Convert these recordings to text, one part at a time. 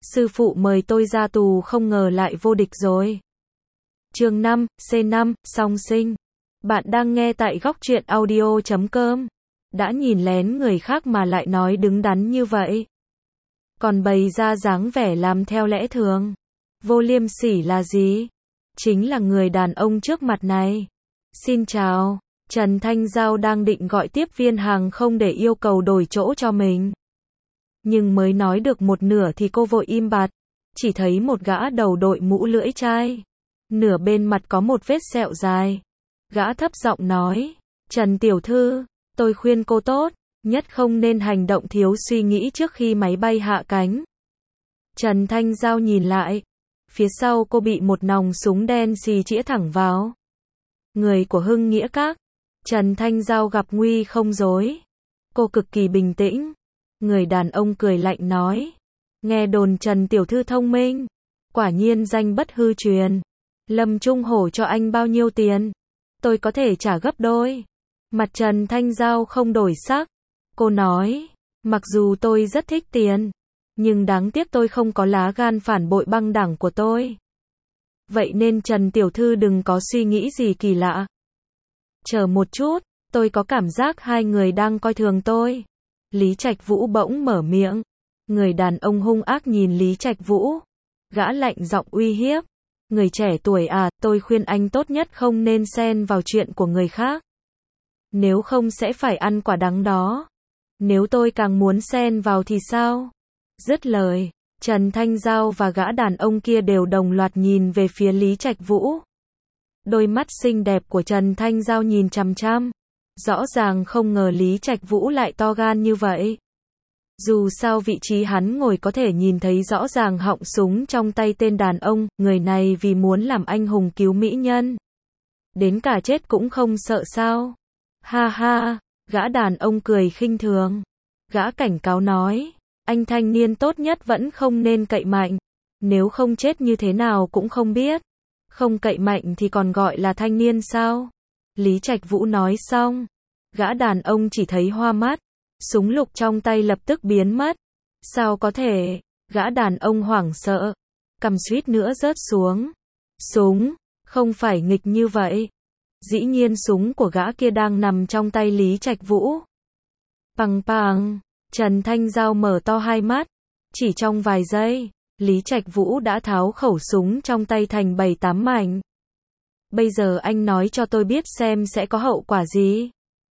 sư phụ mời tôi ra tù không ngờ lại vô địch rồi. Chương 5, C5, song sinh. Bạn đang nghe tại góc truyện audio.com. Đã nhìn lén người khác mà lại nói đứng đắn như vậy. Còn bày ra dáng vẻ làm theo lẽ thường. Vô liêm sỉ là gì? Chính là người đàn ông trước mặt này. Xin chào. Trần Thanh Giao đang định gọi tiếp viên hàng không để yêu cầu đổi chỗ cho mình. Nhưng mới nói được một nửa thì cô vội im bặt. Chỉ thấy một gã đầu đội mũ lưỡi chai. Nửa bên mặt có một vết sẹo dài. Gã thấp giọng nói, Trần tiểu thư, tôi khuyên cô tốt nhất không nên hành động thiếu suy nghĩ trước khi máy bay hạ cánh. Trần Thanh Giao nhìn lại. Phía sau cô bị một nòng súng đen xì chĩa thẳng vào. Người của Hưng Nghĩa Các. Trần Thanh Giao gặp nguy không dối. Cô cực kỳ bình tĩnh. Người đàn ông cười lạnh nói. Nghe đồn Trần tiểu thư thông minh. Quả nhiên danh bất hư truyền. Lâm Trung Hổ cho anh bao nhiêu tiền? Tôi có thể trả gấp đôi. Mặt Trần Thanh Giao không đổi sắc. Cô nói. Mặc dù tôi rất thích tiền. Nhưng đáng tiếc tôi không có lá gan phản bội băng đảng của tôi. Vậy nên Trần tiểu thư đừng có suy nghĩ gì kỳ lạ. Chờ một chút, tôi có cảm giác hai người đang coi thường tôi. Lý Trạch Vũ bỗng mở miệng. Người đàn ông hung ác nhìn Lý Trạch Vũ. Gã lạnh giọng uy hiếp. Người trẻ tuổi à, tôi khuyên anh tốt nhất không nên xen vào chuyện của người khác. Nếu không sẽ phải ăn quả đắng đó. Nếu tôi càng muốn xen vào thì sao? Dứt lời, Trần Thanh Giao và gã đàn ông kia đều đồng loạt nhìn về phía Lý Trạch Vũ. Đôi mắt xinh đẹp của Trần Thanh Giao nhìn chằm chằm. Rõ ràng không ngờ Lý Trạch Vũ lại to gan như vậy. Dù sao vị trí hắn ngồi có thể nhìn thấy rõ ràng họng súng trong tay tên đàn ông, người này vì muốn làm anh hùng cứu mỹ nhân. Đến cả chết cũng không sợ sao. Ha ha, gã đàn ông cười khinh thường. Gã cảnh cáo nói, anh thanh niên tốt nhất vẫn không nên cậy mạnh. Nếu không chết như thế nào cũng không biết. Không cậy mạnh thì còn gọi là thanh niên sao? Lý Trạch Vũ nói xong. Gã đàn ông chỉ thấy hoa mắt. Súng lục trong tay lập tức biến mất. Sao có thể? Gã đàn ông hoảng sợ. Cằm suýt nữa rớt xuống. Súng, không phải nghịch như vậy. Dĩ nhiên súng của gã kia đang nằm trong tay Lý Trạch Vũ. Pằng pằng, Trần Thanh Giao mở to hai mắt. Chỉ trong vài giây, Lý Trạch Vũ đã tháo khẩu súng trong tay thành 7-8 mảnh. Bây giờ anh nói cho tôi biết xem sẽ có hậu quả gì.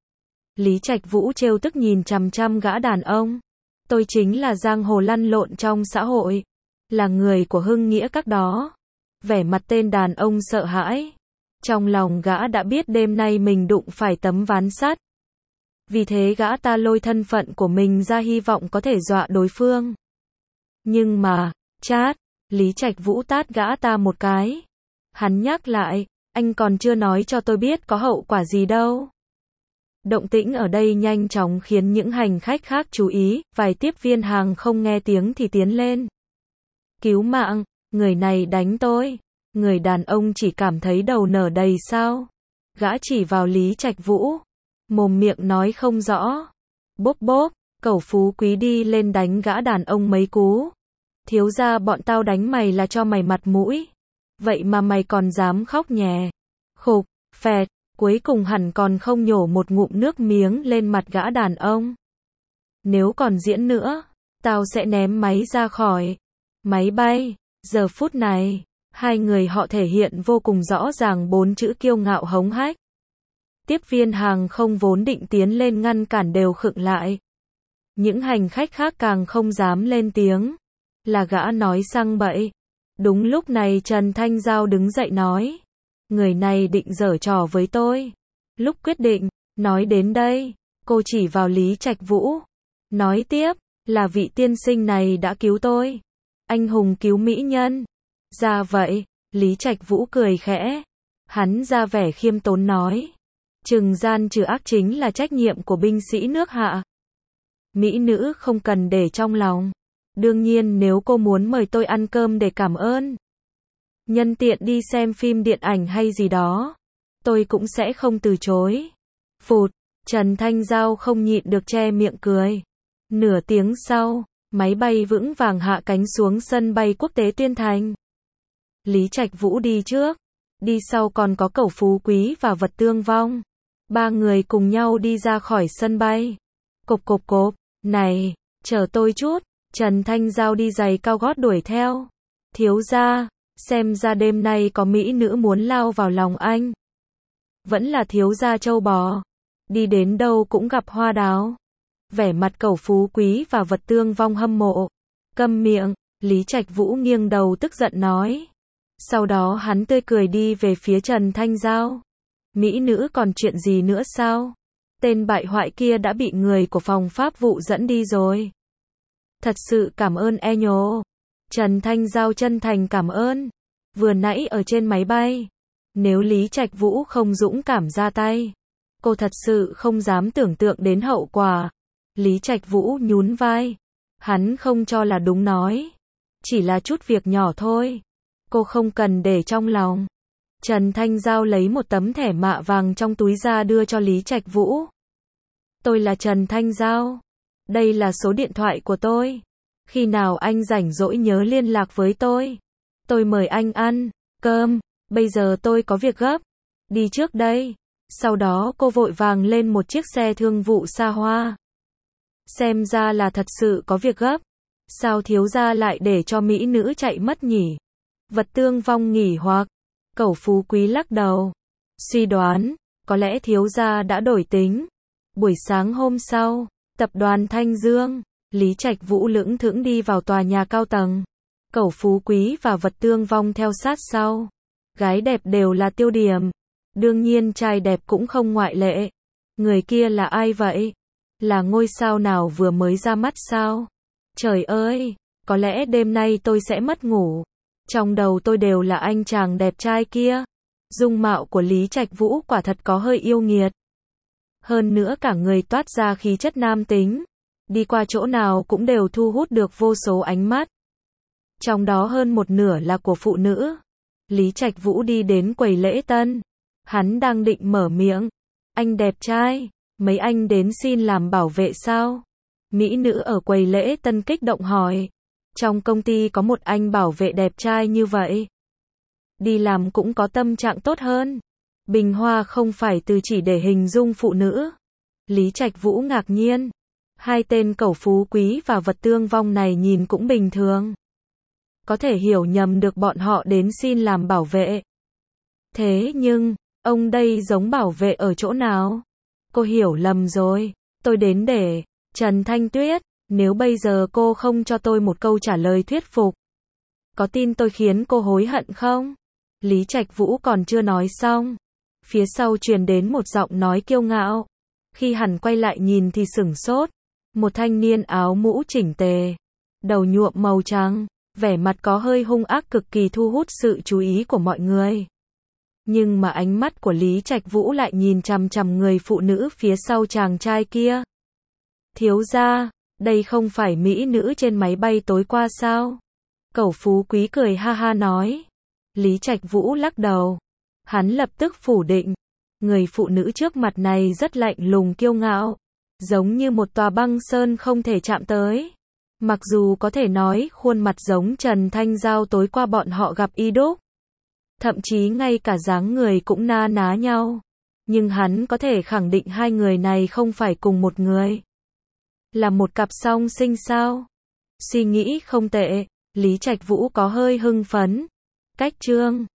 Lý Trạch Vũ trêu tức nhìn chằm chằm gã đàn ông. Tôi chính là giang hồ lăn lộn trong xã hội. Là người của Hưng Nghĩa Các đó. Vẻ mặt tên đàn ông sợ hãi. Trong lòng gã đã biết đêm nay mình đụng phải tấm ván sắt. Vì thế gã ta lôi thân phận của mình ra hy vọng có thể dọa đối phương. Nhưng mà, chát, Lý Trạch Vũ tát gã ta một cái. Hắn nhắc lại, anh còn chưa nói cho tôi biết có hậu quả gì đâu. Động tĩnh ở đây nhanh chóng khiến những hành khách khác chú ý, vài tiếp viên hàng không nghe tiếng thì tiến lên. Cứu mạng, người này đánh tôi. Người đàn ông chỉ cảm thấy đầu nở đầy sao. Gã chỉ vào Lý Trạch Vũ. Mồm miệng nói không rõ. Bốp bốp, cẩu phú quý đi lên đánh gã đàn ông mấy cú. Thiếu gia bọn tao đánh mày là cho mày mặt mũi. Vậy mà mày còn dám khóc nhè. Khục, phẹt. Cuối cùng hẳn còn không nhổ một ngụm nước miếng lên mặt gã đàn ông. Nếu còn diễn nữa, tao sẽ ném máy ra khỏi máy bay. Giờ phút này, hai người họ thể hiện vô cùng rõ ràng 4 chữ kiêu ngạo hống hách. Tiếp viên hàng không vốn định tiến lên ngăn cản đều khựng lại. Những hành khách khác càng không dám lên tiếng. Là gã nói sang bậy. Đúng lúc này Trần Thanh Giao đứng dậy nói. Người này định giở trò với tôi. Lúc quyết định, nói đến đây, cô chỉ vào Lý Trạch Vũ. Nói tiếp, là vị tiên sinh này đã cứu tôi. Anh hùng cứu mỹ nhân. Ra vậy, Lý Trạch Vũ cười khẽ. Hắn ra vẻ khiêm tốn nói. Trừng gian trừ ác chính là trách nhiệm của binh sĩ nước Hạ. Mỹ nữ không cần để trong lòng. Đương nhiên nếu cô muốn mời tôi ăn cơm để cảm ơn. Nhân tiện đi xem phim điện ảnh hay gì đó. Tôi cũng sẽ không từ chối. Phụt, Trần Thanh Giao không nhịn được che miệng cười. Nửa tiếng sau, Máy bay vững vàng hạ cánh xuống sân bay quốc tế Tuyên Thành. Lý Trạch Vũ đi trước, đi sau còn có Cẩu Phú Quý và Vật Tương Vong. Ba người cùng nhau đi ra khỏi sân bay. Cộp cộp cộp, này, chờ tôi chút. Trần Thanh Giao đi giày cao gót đuổi theo. Thiếu gia, xem ra đêm nay có mỹ nữ muốn lao vào lòng anh. Vẫn là thiếu gia châu bò. Đi đến đâu cũng gặp hoa đào. Vẻ mặt Cẩu Phú Quý và Vật Tương Vong hâm mộ. Câm miệng, Lý Trạch Vũ nghiêng đầu tức giận nói. Sau đó hắn tươi cười đi về phía Trần Thanh Giao. Mỹ nữ còn chuyện gì nữa sao? Tên bại hoại kia đã bị người của phòng pháp vụ dẫn đi rồi. Thật sự cảm ơn e nhô. Trần Thanh Giao chân thành cảm ơn. Vừa nãy ở trên máy bay, nếu Lý Trạch Vũ không dũng cảm ra tay, cô thật sự không dám tưởng tượng đến hậu quả. Lý Trạch Vũ nhún vai. Hắn không cho là đúng nói. Chỉ là chút việc nhỏ thôi. Cô không cần để trong lòng. Trần Thanh Giao lấy một tấm thẻ mạ vàng trong túi ra đưa cho Lý Trạch Vũ. Tôi là Trần Thanh Giao. Đây là số điện thoại của tôi. Khi nào anh rảnh rỗi nhớ liên lạc với tôi. Tôi mời anh ăn cơm. Bây giờ tôi có việc gấp. Đi trước đây. Sau đó cô vội vàng lên một chiếc xe thương vụ xa hoa. Xem ra là thật sự có việc gấp. Sao thiếu gia lại để cho mỹ nữ chạy mất nhỉ? Vật Tương Vong nghỉ hoặc. Cẩu Phú Quý lắc đầu. Suy đoán, có lẽ thiếu gia đã đổi tính. Buổi sáng hôm sau, tập đoàn Thanh Dương, Lý Trạch Vũ lững thững đi vào tòa nhà cao tầng. Cẩu Phú Quý và Vật Tương Vong theo sát sau. Gái đẹp đều là tiêu điểm. Đương nhiên trai đẹp cũng không ngoại lệ. Người kia là ai vậy? Là ngôi sao nào vừa mới ra mắt sao? Trời ơi, có lẽ đêm nay tôi sẽ mất ngủ. Trong đầu tôi đều là anh chàng đẹp trai kia. Dung mạo của Lý Trạch Vũ quả thật có hơi yêu nghiệt. Hơn nữa cả người toát ra khí chất nam tính. Đi qua chỗ nào cũng đều thu hút được vô số ánh mắt. Trong đó hơn một nửa là của phụ nữ. Lý Trạch Vũ đi đến quầy lễ tân. Hắn đang định mở miệng. Anh đẹp trai, mấy anh đến xin làm bảo vệ sao? Mỹ nữ ở quầy lễ tân kích động hỏi. Trong công ty có một anh bảo vệ đẹp trai như vậy. Đi làm cũng có tâm trạng tốt hơn. Bình hoa không phải từ chỉ để hình dung phụ nữ. Lý Trạch Vũ ngạc nhiên. Hai tên Cẩu Phú Quý và Vật Tương Vong này nhìn cũng bình thường. Có thể hiểu nhầm được bọn họ đến xin làm bảo vệ. Thế nhưng, ông đây giống bảo vệ ở chỗ nào? Cô hiểu lầm rồi. Tôi đến để... Trần Thanh Tuyết, nếu bây giờ cô không cho tôi một câu trả lời thuyết phục, có tin tôi khiến cô hối hận không? Lý Trạch Vũ còn chưa nói xong. Phía sau truyền đến một giọng nói kiêu ngạo. Khi hắn quay lại nhìn thì sửng sốt. Một thanh niên áo mũ chỉnh tề, đầu nhuộm màu trắng, vẻ mặt có hơi hung ác cực kỳ thu hút sự chú ý của mọi người. Nhưng mà ánh mắt của Lý Trạch Vũ lại nhìn chằm chằm người phụ nữ phía sau chàng trai kia. Thiếu gia, đây không phải mỹ nữ trên máy bay tối qua sao? Cẩu Phú Quý cười ha ha nói. Lý Trạch Vũ lắc đầu. Hắn lập tức phủ định. Người phụ nữ trước mặt này rất lạnh lùng kiêu ngạo. Giống như một tòa băng sơn không thể chạm tới. Mặc dù có thể nói khuôn mặt giống Trần Thanh Giao tối qua bọn họ gặp y đúc. Thậm chí ngay cả dáng người cũng na ná nhau. Nhưng hắn có thể khẳng định hai người này không phải cùng một người. Là một cặp song sinh sao? Suy nghĩ không tệ, Lý Trạch Vũ có hơi hưng phấn. Cách chương